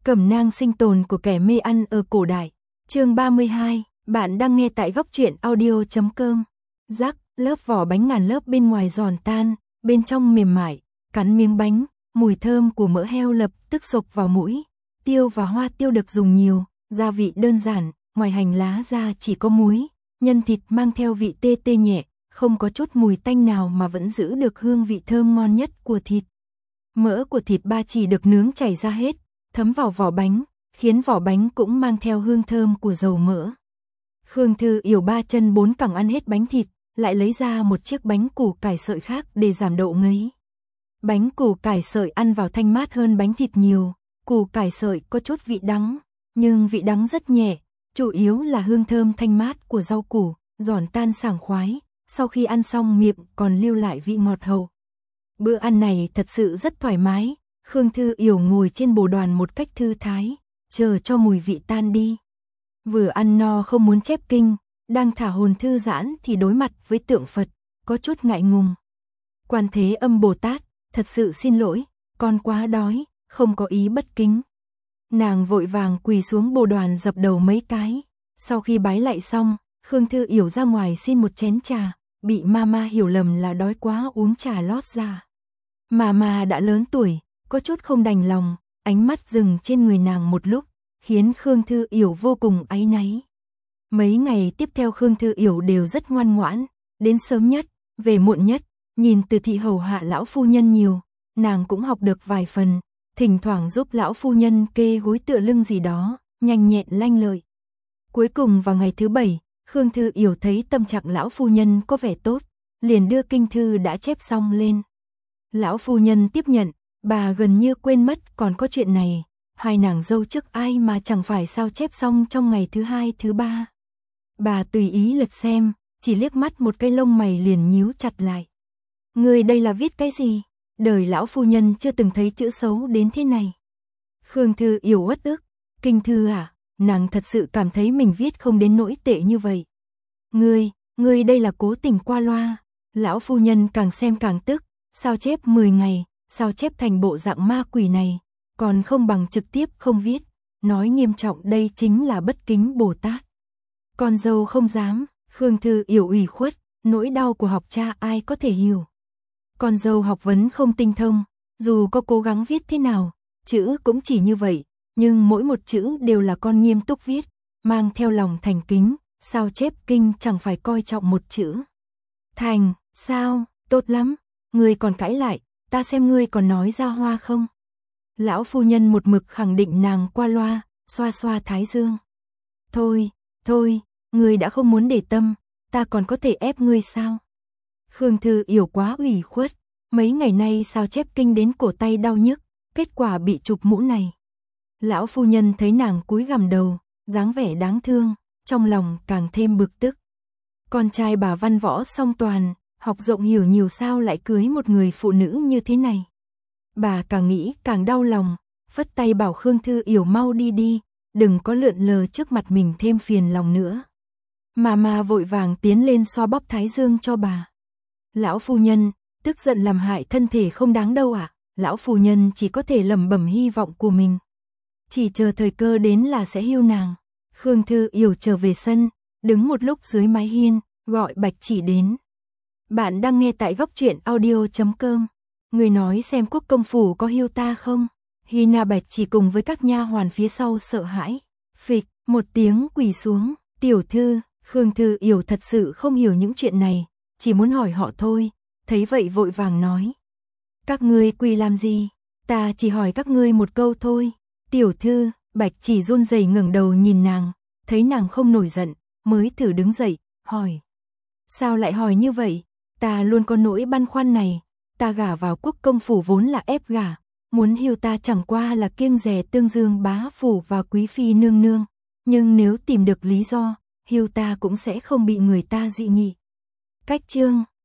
Cẩm nang sinh tồn của kẻ mê ăn ở cổ đại. Chương 32, bạn đang nghe tại góc truyện audio.com. Rắc, lớp vỏ bánh ngàn lớp bên ngoài giòn tan, bên trong mềm mại, cắn miếng bánh, mùi thơm của mỡ heo lập tức xộc vào mũi. Tiêu và hoa tiêu được dùng nhiều, gia vị đơn giản, ngoài hành lá ra chỉ có muối, nhân thịt mang theo vị tê tê nhẹ, không có chút mùi tanh nào mà vẫn giữ được hương vị thơm ngon nhất của thịt. Mỡ của thịt ba chỉ được nướng chảy ra hết, thấm vào vỏ bánh, khiến vỏ bánh cũng mang theo hương thơm của dầu mỡ. Khương Thư Yểu ba chân bốn cẳng ăn hết bánh thịt, lại lấy ra một chiếc bánh củ cải sợi khác để giảm độ ngấy. Bánh củ cải sợi ăn vào thanh mát hơn bánh thịt nhiều, củ cải sợi có chút vị đắng, nhưng vị đắng rất nhẹ, chủ yếu là hương thơm thanh mát của rau củ, giòn tan sảng khoái, sau khi ăn xong miệng còn lưu lại vị ngọt hậu. Bữa ăn này thật sự rất thoải mái, Khương Thư Yểu ngồi trên bồ đoàn một cách thư thái, chờ cho mùi vị tan đi. Vừa ăn no không muốn chép kinh, đang thả hồn thư giãn thì đối mặt với tượng Phật, có chút ngại ngùng. Quan Thế Âm Bồ Tát, thật sự xin lỗi, con quá đói, không có ý bất kính. Nàng vội vàng quỳ xuống bồ đoàn dập đầu mấy cái, sau khi bái lạy xong, Khương Thư Yểu ra ngoài xin một chén trà, bị Mama hiểu lầm là đói quá uống trà lót ra. Mama đã lớn tuổi, có chút không đành lòng, ánh mắt dừng trên người nàng một lúc, khiến Khương Thư Yểu vô cùng áy náy. Mấy ngày tiếp theo Khương Thư Yểu đều rất ngoan ngoãn, đến sớm nhất, về muộn nhất, nhìn Từ thị hầu hạ lão phu nhân nhiều, nàng cũng học được vài phần, thỉnh thoảng giúp lão phu nhân kê gối tựa lưng gì đó, nhanh nhẹn lanh lợi. Cuối cùng vào ngày thứ 7, Khương Thư Yểu thấy tâm trạng lão phu nhân có vẻ tốt, liền đưa kinh thư đã chép xong lên. Lão phu nhân tiếp nhận, bà gần như quên mất còn có chuyện này, hai nàng dâu trước ai mà chẳng phải sao chép xong trong ngày thứ 2, thứ 3. Bà tùy ý lật xem, chỉ liếc mắt một cái lông mày liền nhíu chặt lại. Người đây là viết cái gì? Đời lão phu nhân chưa từng thấy chữ xấu đến thế này. Khương Thư Yểu uất ức, kinh thư à? Nàng thật sự cảm thấy mình viết không đến nỗi tệ như vậy. Ngươi đây là cố tình qua loa. Lão phu nhân càng xem càng tức, sao chép 10 ngày, sao chép thành bộ dạng ma quỷ này, còn không bằng trực tiếp không viết, nói nghiêm trọng đây chính là bất kính Bồ Tát. Con dâu không dám, Khương Thư Yểu ủy khuất, nỗi đau của học cha ai có thể hiểu. Con dâu học vấn không tinh thông, dù có cố gắng viết thế nào, chữ cũng chỉ như vậy, nhưng mỗi một chữ đều là con nghiêm túc viết, mang theo lòng thành kính, sao chép kinh chẳng phải coi trọng một chữ. Thành, sao, tốt lắm, ngươi còn cãi lại, ta xem ngươi còn nói ra hoa không. Lão phu nhân một mực khẳng định nàng qua loa, xoa xoa thái dương. Thôi, ngươi đã không muốn để tâm, ta còn có thể ép ngươi sao? Khương Thư Yểu quá ủy khuất, mấy ngày nay sao chép kinh đến cổ tay đau nhức, kết quả bị chụp mũ này. Lão phu nhân thấy nàng cúi gằm đầu, dáng vẻ đáng thương, trong lòng càng thêm bực tức. Con trai bà văn võ song toàn, học rộng hiểu nhiều sao lại cưới một người phụ nữ như thế này. Bà càng nghĩ càng đau lòng, phất tay bảo Khương Thư Yểu mau đi, đừng có lượn lờ trước mặt mình thêm phiền lòng nữa. Mà vội vàng tiến lên xoa bóp thái dương cho bà. Lão phu nhân, tức giận làm hại thân thể không đáng đâu ạ. Lão phu nhân chỉ có thể lẩm bẩm hy vọng của mình. Chỉ chờ thời cơ đến là sẽ hưu nàng. Khương Thư Yểu trở về sân, đứng một lúc dưới mái hiên, gọi Bạch Chỉ đến. Bạn đang nghe tại góc truyện audio.com. Người nói xem quốc công phủ có hưu ta không? Hina Bạch Chỉ cùng với các nha hoàn phía sau sợ hãi. Phịch, một tiếng quỳ xuống. Tiểu thư, Khương Thư Yểu thật sự không hiểu những chuyện này, chỉ muốn hỏi họ thôi. Thấy vậy vội vàng nói. Các ngươi quỳ làm gì? Ta chỉ hỏi các ngươi một câu thôi. Tiểu thư, Bạch Chỉ run rẩy ngẩng đầu nhìn nàng, thấy nàng không nổi giận, mới thử đứng dậy, hỏi. Sao lại hỏi như vậy? Ta luôn có nỗi băn khoăn này, ta gả vào quốc công phủ vốn là ép gả, muốn hưu ta chẳng qua là kiêng dè Tương Dương bá phủ và quý phi nương nương, nhưng nếu tìm được lý do, hưu ta cũng sẽ không bị người ta dị nghị. Cách chương